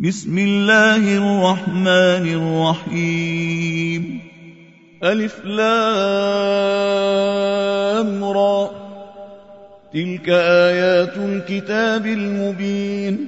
بسم الله الرحمن الرحيم. ألف لام را، تلك آيات الكتاب المبين.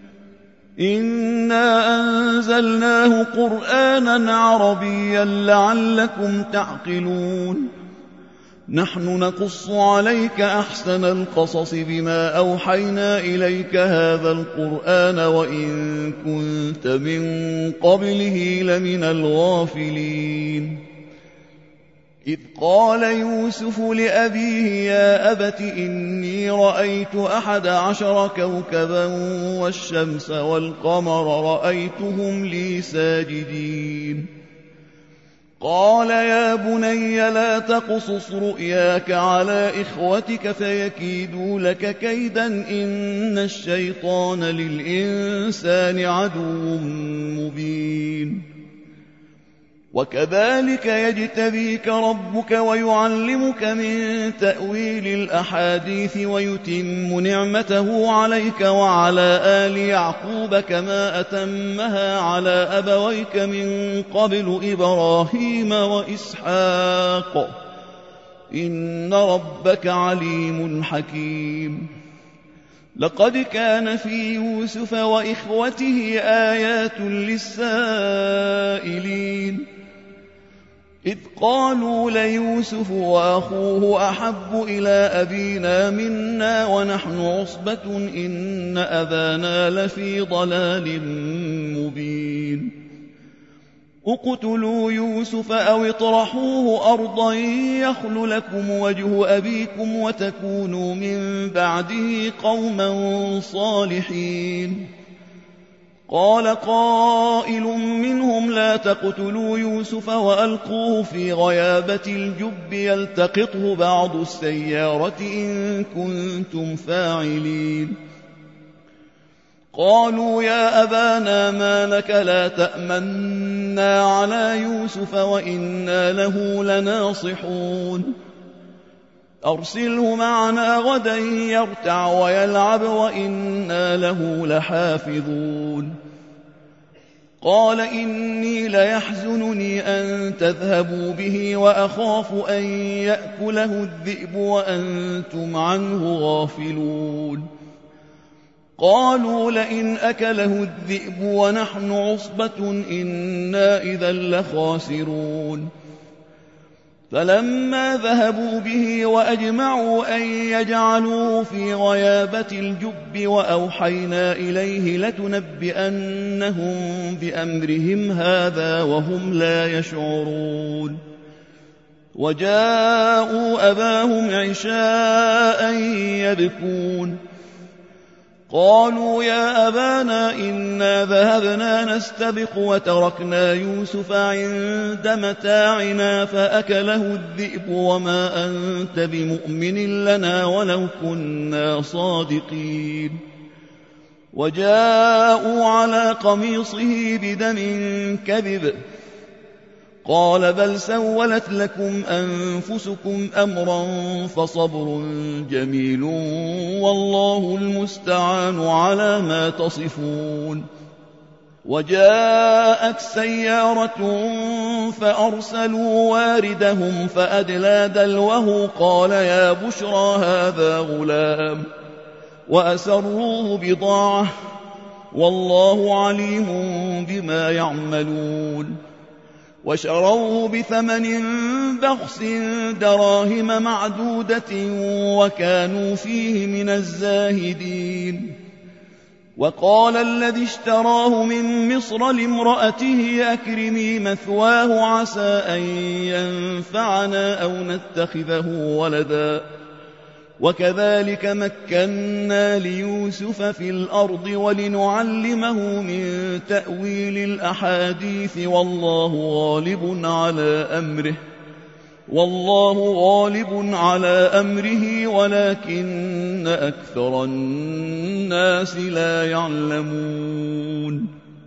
إنا أنزلناه قرآنا عربيا لعلكم تعقلون. نحن نقص عليك أحسن القصص بما أوحينا إليك هذا القرآن وإن كنت من قبله لمن الغافلين. إذ قال يوسف لأبيه يا أبت إني رأيت 11 كوكبا والشمس والقمر رأيتهم لي ساجدين. قال يا بني لا تقصص رؤياك على إخوتك فيكيدوا لك كيدا إن الشيطان للإنسان عدو مبين. وكذلك يجتبيك ربك ويعلمك من تأويل الأحاديث ويتم نعمته عليك وعلى آل يعقوب كما أتمها على أبويك من قبل إبراهيم وإسحاق إن ربك عليم حكيم. لقد كان في يوسف وإخوته آيات للسائلين إذ قالوا ليوسف وأخوه أحب إلى أبينا منا ونحن عصبة إن أبانا لفي ضلال مبين. اقتلوا يوسف أو اطرحوه أرضا يخل لكم وجه أبيكم وتكونوا من بعده قوما صالحين. قال قائل منهم لا تقتلوا يوسف وألقوه في غيابة الجب يلتقطه بعض السيارة إن كنتم فاعلين. قالوا يا أبانا ما لك لا تأمنا على يوسف وإنا له لناصحون. أرسله معنا غدا يرتع ويلعب وإنا له لحافظون. قال إني ليحزنني أن تذهبوا به وأخاف أن يأكله الذئب وأنتم عنه غافلون. قالوا لئن أكله الذئب ونحن عصبة إنا إذا لخاسرون. فلما ذهبوا به وأجمعوا أن يجعلوه في غيابة الجب وأوحينا إليه لتنبئنهم بأمرهم هذا وهم لا يشعرون. وجاءوا أباهم عشاء يبكون. قالوا يا أبانا إنا ذهبنا نستبق وتركنا يوسف عند متاعنا فأكله الذئب وما أنت بمؤمن لنا ولو كنا صادقين. وجاءوا على قميصه بدم كذب. قال بل سولت لكم أنفسكم أمرا فصبر جميل والله المستعان على ما تصفون. وجاءت سيارة فأرسلوا واردهم فأدلى دلوه قال يا بشرى هذا غلام وأسروه بضاعة والله عليم بما يعملون. وشروه بثمن بخس دراهم معدودة وكانوا فيه من الزاهدين. وقال الذي اشتراه من مصر لامرأته أكرمي مثواه عسى أن ينفعنا أو نتخذه ولدا. وكذلك مكنا ليوسف في الأرض ولنعلمه من تأويل الأحاديث والله غالب على أمره ولكن أكثر الناس لا يعلمون.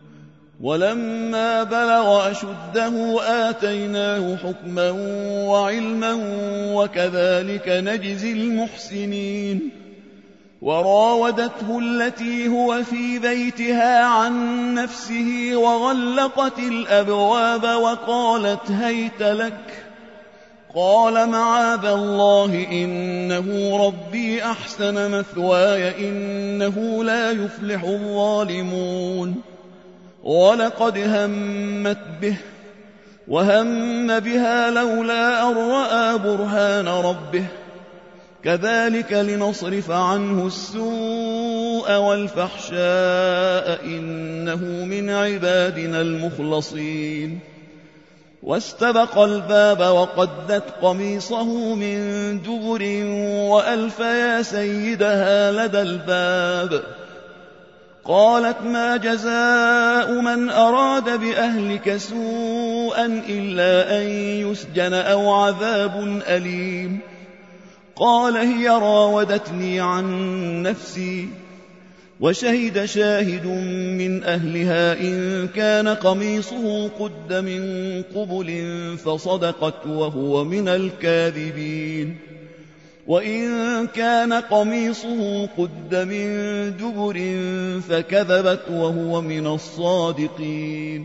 ولما بلغ أشده آتيناه حكما وعلما وكذلك نجزي المحسنين. وراودته التي هو في بيتها عن نفسه وغلقت الأبواب وقالت هيت لك. قال معاذ الله إنه ربي أحسن مثواي إنه لا يفلح الظالمون. ولقد همت به وهم بها لولا أن رأى برهان ربه كذلك لنصرف عنه السوء والفحشاء إنه من عبادنا المخلصين. واستبق الباب وقدت قميصه من دبر وألف يا سيدها لدى الباب. قالت ما جزاء من أراد بأهلك سوءا إلا أن يسجن أو عذاب أليم. قال هي راودتني عن نفسي. وشهد شاهد من أهلها إن كان قميصه قد من قبل فصدقت وهو من الكاذبين. وإن كان قميصه قد من دبر فكذبت وهو من الصادقين.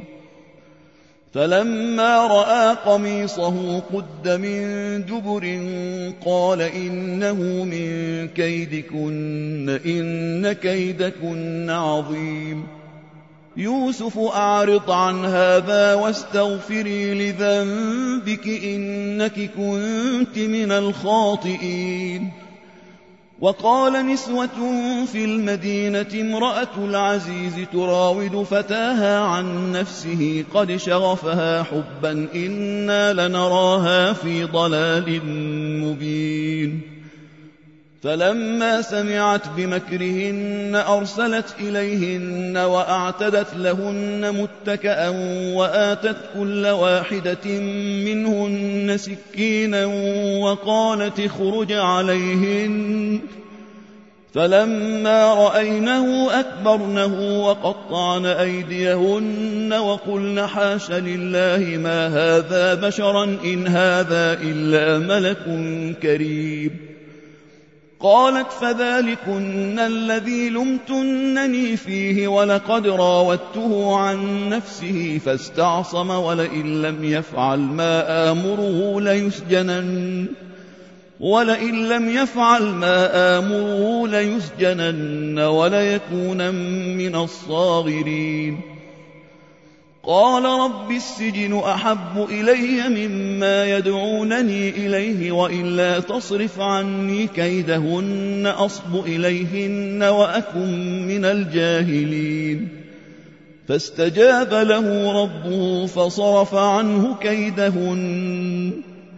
فلما رأى قميصه قد من دبر قال إنه من كيدكن إن كيدكن عظيم. يوسف أعرض عن هذا واستغفري لذنبك إنك كنت من الخاطئين. وقال نسوة في المدينة امرأة العزيز تراود فتاها عن نفسه قد شغفها حبا إنا لنراها في ضلال مبين. فلما سمعت بمكرهن أرسلت إليهن وأعتدت لهن متكأ وآتت كل واحدة منهن سكينا وقالت اخرج عليهن. فلما رأينه أكبرنه وقطعن أيديهن وقلن حاش لله ما هذا بشرا إن هذا إلا ملك كريم. قالت فذلكن الذي لمتنني فيه ولقد راودته عن نفسه فاستعصم ولئن لم يفعل ما آمره ليسجنن وليكون من الصاغرين. قال رب السجن أحب إلي مما يدعونني إليه وإلا تصرف عني كيدهن أصب إليهن وأكن من الجاهلين. فاستجاب له ربه فصرف عنه كيدهن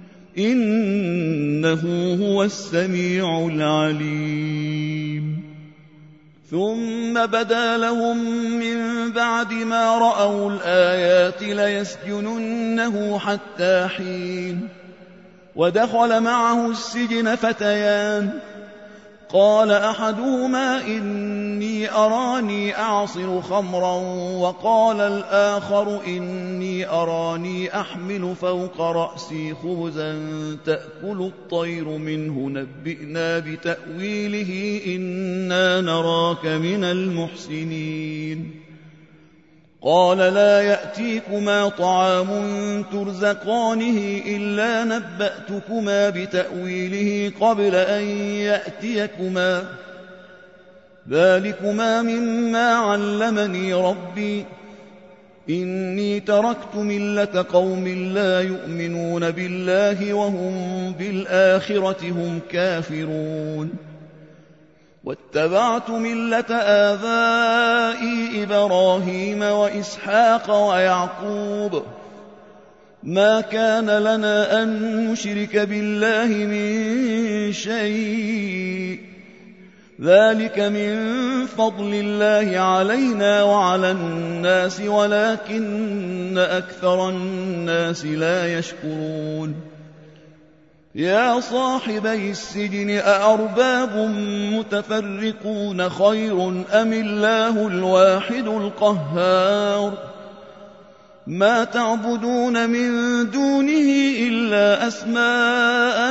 إنه هو السميع العليم. ثم بدا لهم من بعد ما رأوا الآيات ليسجننه حتى حين. ودخل معه السجن فتيان قال أحدهما إني أراني أعصر خمرا وقال الآخر إني أراني أحمل فوق رأسي خبزا تأكل الطير منه نبئنا بتأويله إنا نراك من المحسنين. قال لا يأتيكما طعام ترزقانه إلا نبأتكما بتأويله قبل أن يأتيكما ذلكما مما علمني ربي إني تركت ملة قوم لا يؤمنون بالله وهم بالآخرة هم كافرون. واتبعت ملة آبائي إبراهيم وإسحاق ويعقوب ما كان لنا أن نشرك بالله من شيء ذلك من فضل الله علينا وعلى الناس ولكن أكثر الناس لا يشكرون. يا صاحبي السجن أأرباب متفرقون خير أم الله الواحد القهار ما تعبدون من دونه إلا أسماء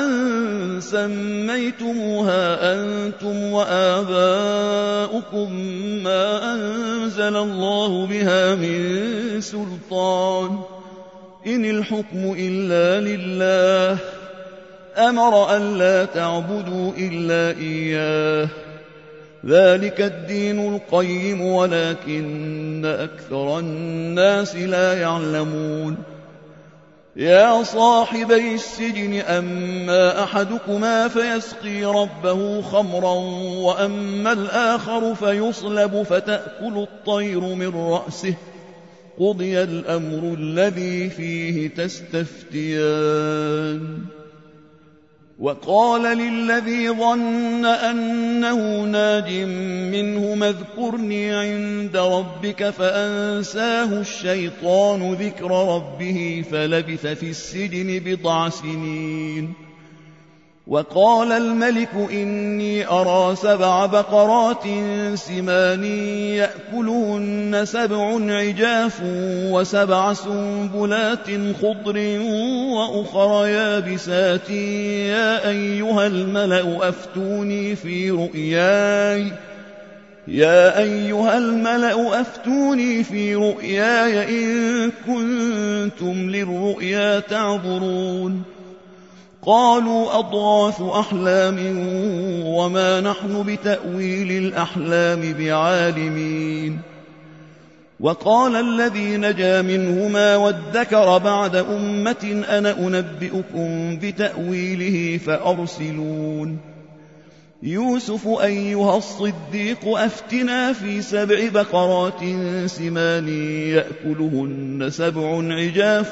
سميتموها أنتم وآباؤكم ما أنزل الله بها من سلطان إن الحكم إلا لله أمر أن لا تعبدوا إلا إياه ذلك الدين القيم ولكن أكثر الناس لا يعلمون يا صاحبي السجن أما أحدكما فيسقي ربه خمرا وأما الآخر فيصلب فتأكل الطير من رأسه قضي الأمر الذي فيه تستفتيان وقال للذي ظن أنه ناج منه اذكرني عند ربك فأنساه الشيطان ذكر ربه فلبث في السجن 10 سنين وقال الملك إني أرى 7 بقرات سمان يأكلهن 7 عجاف و7 سنبلات خضر وأخر يابسات يا أيها الملأ أفتوني في رؤياي إن كنتم للرؤيا تعبرون قالوا أضغاث أحلام وما نحن بتأويل الأحلام بعالمين وقال الذي نجا منهما وادكر بعد أمة أنا أنبئكم بتأويله فأرسلون يوسف أيها الصديق أفتنا في 7 بقرات سمان يأكلهن 7 عجاف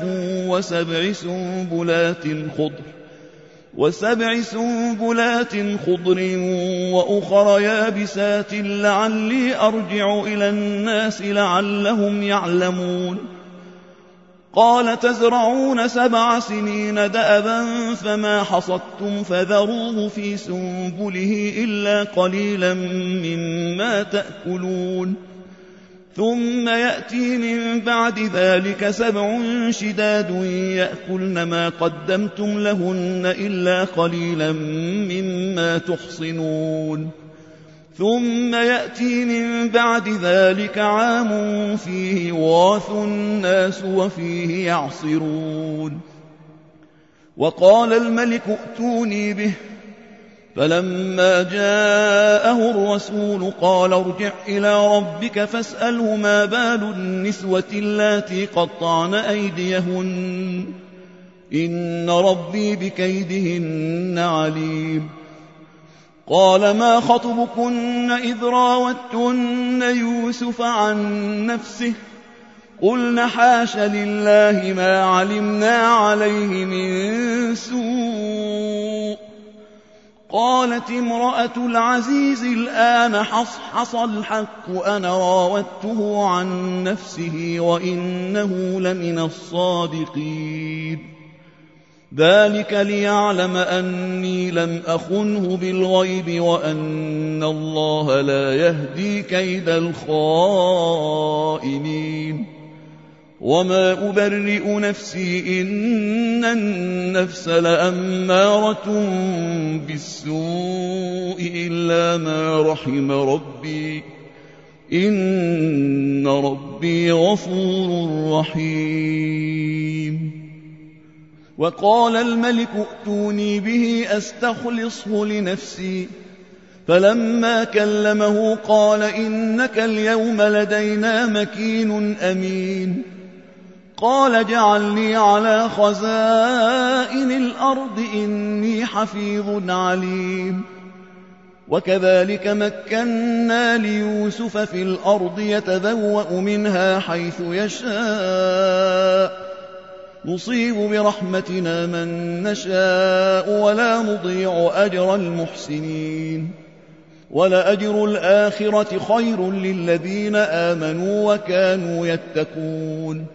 و7 سنبلات خضر وأخر يابسات لعلي أرجع إلى الناس لعلهم يعلمون قال تزرعون 7 سنين دأبا فما حصدتم فذروه في سنبله إلا قليلا مما تأكلون ثم يأتي من بعد ذلك 7 شداد يأكلن ما قدمتم لهن إلا قليلا مما تحصنون ثم يأتي من بعد ذلك عام فيه يغاث الناس وفيه يعصرون وقال الملك ائتوني به فلما جاءه الرسول قال ارجع إلى ربك فاسأله ما بال النسوة اللاتي قطعن أيديهن إن ربي بكيدهن عليم قال ما خطبكن إذ راوتن يوسف عن نفسه قلن حاش لله ما علمنا عليه من سوء قالت امرأة العزيز الآن حصحص الحق أنا راودته عن نفسه وإنه لمن الصادقين ذلك ليعلم أني لم أخنه بالغيب وأن الله لا يهدي كيد الخائنين وما أبرئ نفسي إن النفس لأمارة بالسوء إلا ما رحم ربي إن ربي غفور رحيم وقال الملك ائتوني به أستخلصه لنفسي فلما كلمه قال إنك اليوم لدينا مكين أمين قال اجعلني على خزائن الأرض إني حفيظ عليم وكذلك مكنا ليوسف في الأرض يتبوأ منها حيث يشاء نصيب برحمتنا من نشاء ولا نضيع أجر المحسنين ولأجر الآخرة خير للذين آمنوا وكانوا يتقون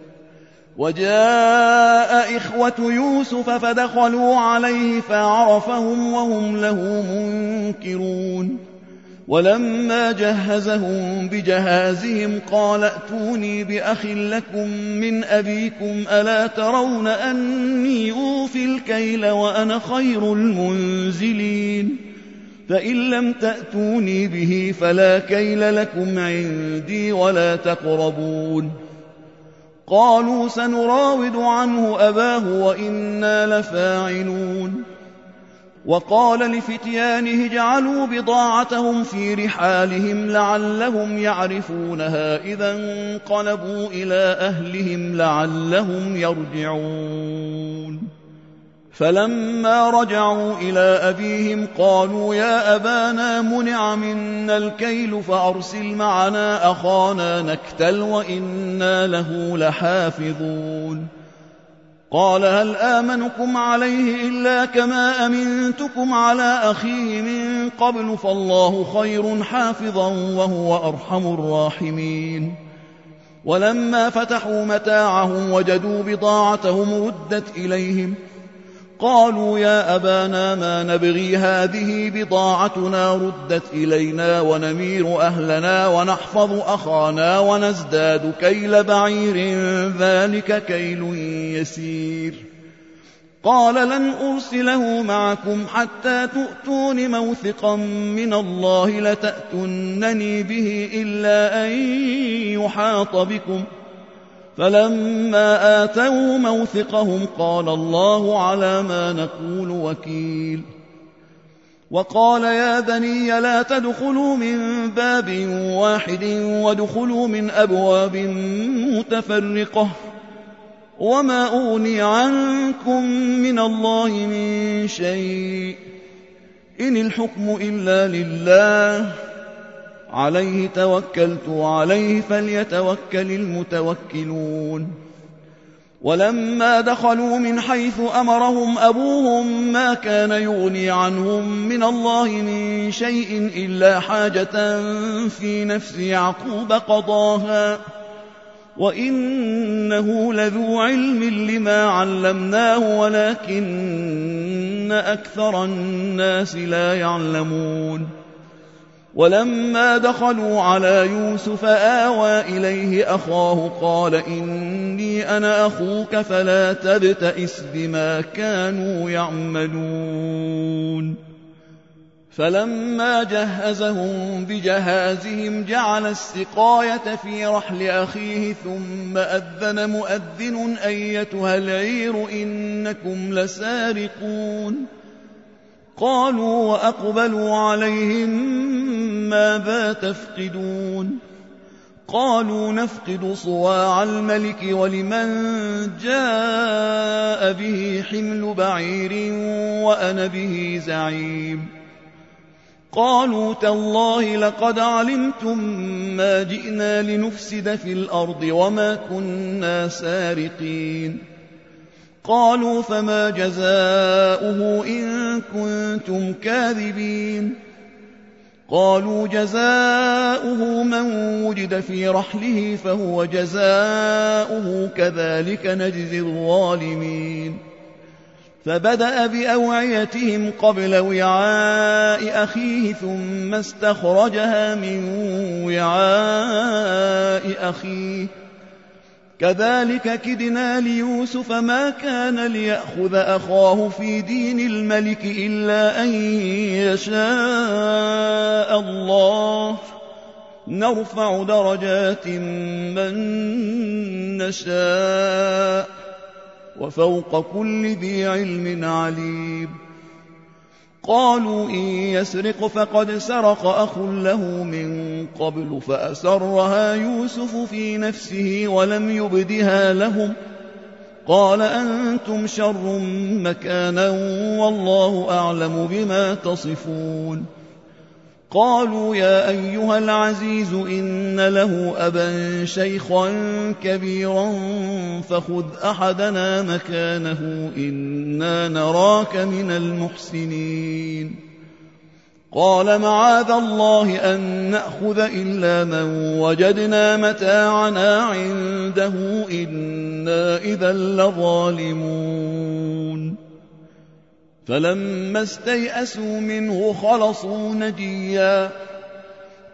وجاء إخوة يوسف فدخلوا عليه فعرفهم وهم له منكرون ولما جهزهم بجهازهم قال ائتوني بأخ لكم من أبيكم ألا ترون أني أوفي الكيل وأنا خير المنزلين فإن لم تأتوني به فلا كيل لكم عندي ولا تقربون قالوا سنراود عنه أباه وإنا لفاعلون وقال لفتيانه اجعلوا بضاعتهم في رحالهم لعلهم يعرفونها إذا انقلبوا إلى أهلهم لعلهم يرجعون فلما رجعوا إلى أبيهم قالوا يا أبانا منع منا الكيل فأرسل معنا أخانا نكتل وإنا له لحافظون قال هل آمنكم عليه إلا كما أمنتكم على أخيه من قبل فالله خير حافظا وهو أرحم الراحمين ولما فتحوا متاعهم وجدوا بضاعتهم ردت إليهم قالوا يا أبانا ما نبغي هذه بضاعتنا ردت إلينا ونمير أهلنا ونحفظ أخانا ونزداد كيل بعير ذلك كيل يسير قال لن أرسله معكم حتى تؤتون موثقا من الله لتأتونني به إلا أن يحاط بكم فلما آتوا موثقهم قال الله على ما نقول وكيل وقال يا بني لا تدخلوا من باب واحد وادخلوا من أبواب متفرقة وما أغني عنكم من الله من شيء إن الحكم إلا لله عليه توكلت وعليه فليتوكل المتوكلون ولما دخلوا من حيث أمرهم أبوهم ما كان يغني عنهم من الله من شيء إلا حاجة في نفس يعقوب قضاها وإنه لذو علم لما علمناه ولكن أكثر الناس لا يعلمون ولما دخلوا على يوسف آوى إليه أخاه قال إني أنا أخوك فلا تبتئس بما كانوا يعملون فلما جهزهم بجهازهم جعل السقاية في رحل أخيه ثم أذن مؤذن أيتها العير إنكم لسارقون قالوا وأقبلوا عليهم ماذا تفقدون قالوا نفقد صواع الملك ولمن جاء به حمل بعير وأنا به زعيم قالوا تالله لقد علمتم ما جئنا لنفسد في الأرض وما كنا سارقين قالوا فما جزاؤه إن كنتم كاذبين قالوا جزاؤه من وجد في رحله فهو جزاؤه كذلك نجزي الظالمين فبدأ بأوعيتهم قبل وعاء أخيه ثم استخرجها من وعاء أخيه كذلك كدنا ليوسف ما كان ليأخذ أخاه في دين الملك إلا أن يشاء الله نرفع درجات من نشاء وفوق كل ذي علم عليم قالوا إن يسرق فقد سرق أخ له من قبل فأسرها يوسف في نفسه ولم يبدها لهم قال أنتم شر مكانا والله أعلم بما تصفون قالوا يا أيها العزيز إن له أبا شيخا كبيرا فخذ أحدنا مكانه إنا نراك من المحسنين قال معاذ الله أن نأخذ إلا من وجدنا متاعنا عنده إنا إذا لظالمون فلما استيئسوا منه خلصوا نجيا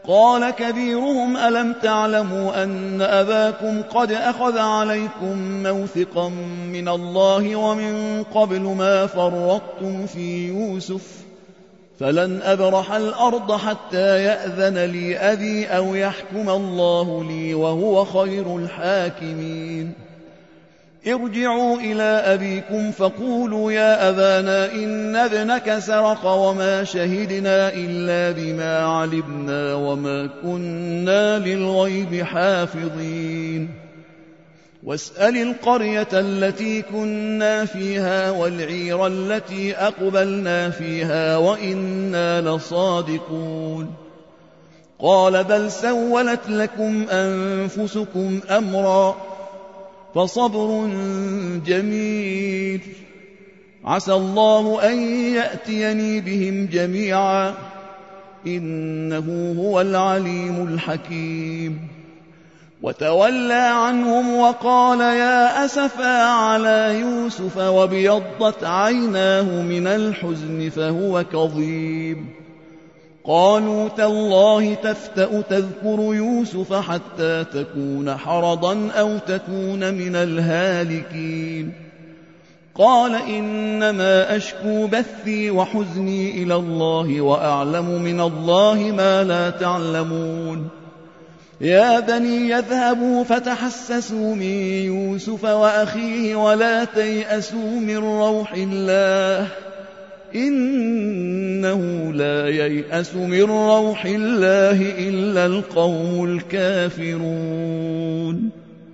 قال كبيرهم ألم تعلموا أن أباكم قد أخذ عليكم موثقا من الله ومن قبل ما فرطتم في يوسف فلن أبرح الأرض حتى يأذن لي أبي أو يحكم الله لي وهو خير الحاكمين ارجعوا إلى أبيكم فقولوا يا أبانا إن ابنك سرق وما شهدنا إلا بما علمنا وما كنا للغيب حافظين واسأل القرية التي كنا فيها والعير التي أقبلنا فيها وإنا لصادقون قال بل سولت لكم أنفسكم أمرا فصبر جميل عسى الله أن يأتيني بهم جميعا إنه هو العليم الحكيم وتولى عنهم وقال يا أسفا على يوسف وابيضت عيناه من الحزن فهو كظيم قالوا تالله تفتأ تذكر يوسف حتى تكون حرضا أو تكون من الهالكين قال إنما أشكو بثي وحزني إلى الله وأعلم من الله ما لا تعلمون يا بني يذهبوا فتحسسوا من يوسف وأخيه ولا تيأسوا من روح الله إنه لا ييأس من روح الله إلا القوم الكافرون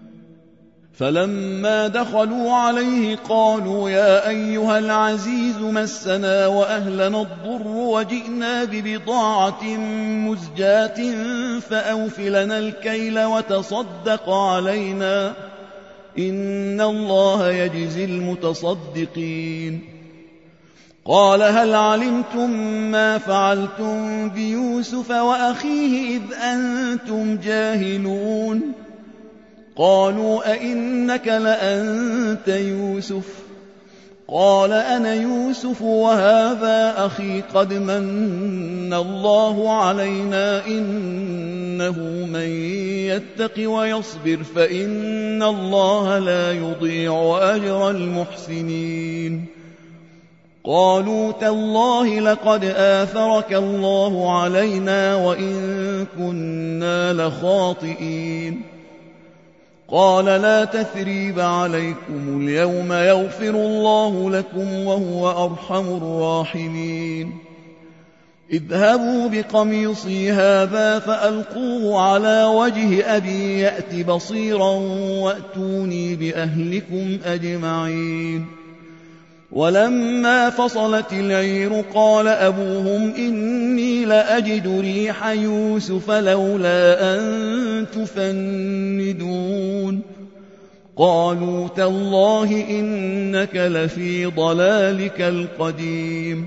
فلما دخلوا عليه قالوا يا أيها العزيز مسنا وأهلنا الضر وجئنا ببضاعة مزجاة فأوف لنا الكيل وتصدق علينا إن الله يجزي المتصدقين قال هل علمتم ما فعلتم بيوسف وأخيه إذ أنتم جاهلون قالوا أئنك لأنت يوسف قال أنا يوسف وهذا أخي قد من الله علينا إنه من يتق ويصبر فإن الله لا يضيع أجر المحسنين قالوا تالله لقد آثرك الله علينا وإن كنا لخاطئين قال لا تثريب عليكم اليوم يغفر الله لكم وهو أرحم الراحمين اذهبوا بقميصي هذا فألقوه على وجه أبي يأت بصيرا وأتوني بأهلكم أجمعين ولما فصلت العير قال أبوهم إني لأجد ريح يوسف لولا أن تفندون قالوا تالله إنك لفي ضلالك القديم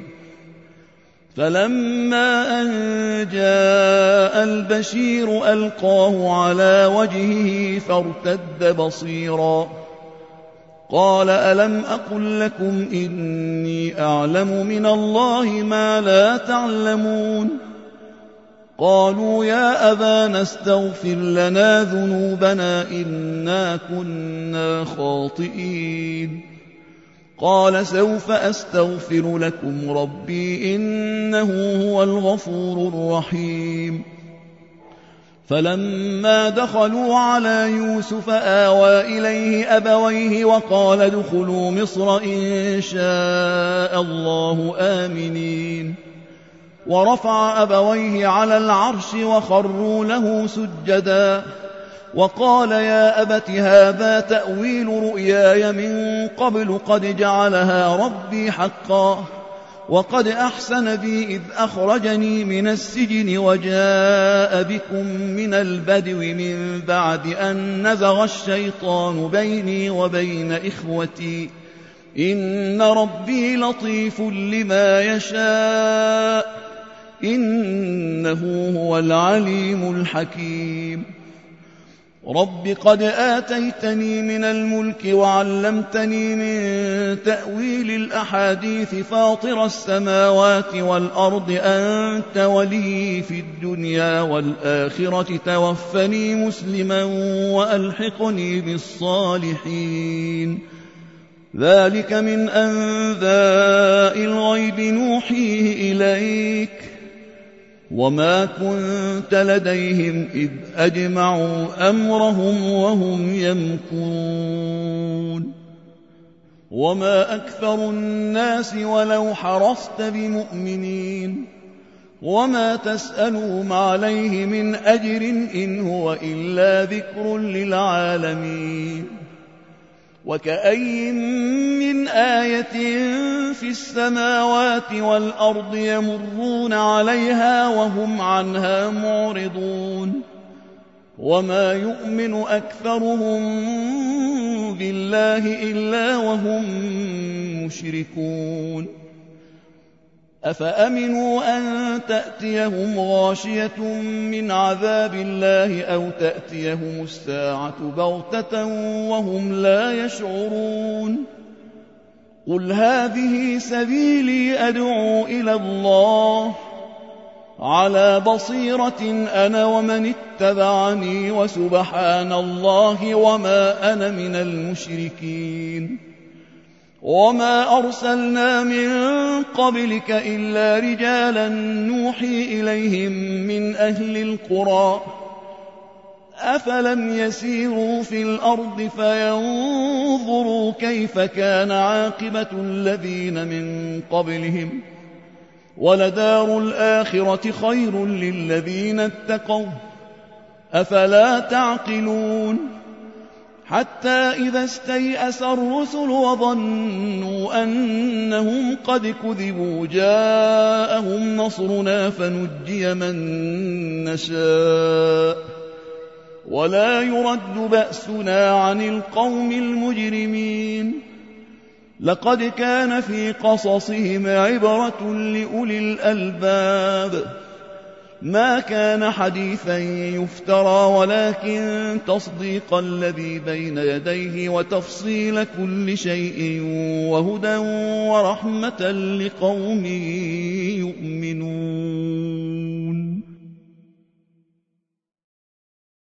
فلما أن جاء البشير ألقاه على وجهه فارتد بصيرا قال ألم أقل لكم إني أعلم من الله ما لا تعلمون قالوا يا أبانا استغفر لنا ذنوبنا إنا كنا خاطئين قال سوف أستغفر لكم ربي إنه هو الغفور الرحيم فلما دخلوا على يوسف آوى إليه أبويه وقال ادخلوا مصر إن شاء الله آمنين ورفع أبويه على العرش وخروا له سجدا وقال يا أبت هذا تأويل رؤياي من قبل قد جعلها ربي حقا وقد أحسن بي إذ أخرجني من السجن وجاء بكم من البدو من بعد أن نزغ الشيطان بيني وبين إخوتي إن ربي لطيف لما يشاء إنه هو العليم الحكيم رب قد آتيتني من الملك وعلمتني من تأويل الأحاديث فاطر السماوات والأرض أنت ولي في الدنيا والآخرة توفني مسلما وألحقني بالصالحين ذلك من أنباء الغيب نوحيه إليك وما كنت لديهم إذ أجمعوا أمرهم وهم يمكرون وما أكثر الناس ولو حرصت بمؤمنين وما تسألهم عليه من أجر إن هو إلا ذكر للعالمين وكأي من آية في السماوات والأرض يمرون عليها وهم عنها معرضون وما يؤمن أكثرهم بالله إلا وهم مشركون أفأمنوا أن تأتيهم غاشية من عذاب الله أو تأتيهم الساعة بغتة وهم لا يشعرون قل هذه سبيلي أدعو إلى الله على بصيرة أنا ومن اتبعني وسبحان الله وما أنا من المشركين وما أرسلنا من قبلك إلا رجالا نوحي إليهم من أهل القرى أفلم يسيروا في الأرض فينظروا كيف كان عاقبة الذين من قبلهم ولدار الآخرة خير للذين اتقوا أفلا تعقلون حتى إذا استيأس الرسل وظنوا أنهم قد كذبوا جاءهم نصرنا فنجي من نشاء ولا يرد بأسنا عن القوم المجرمين لقد كان في قصصهم عبرة لأولي الألباب ما كان حديثا يفترى ولكن تصديق الذي بين يديه وتفصيل كل شيء وهدى ورحمة لقوم يؤمنون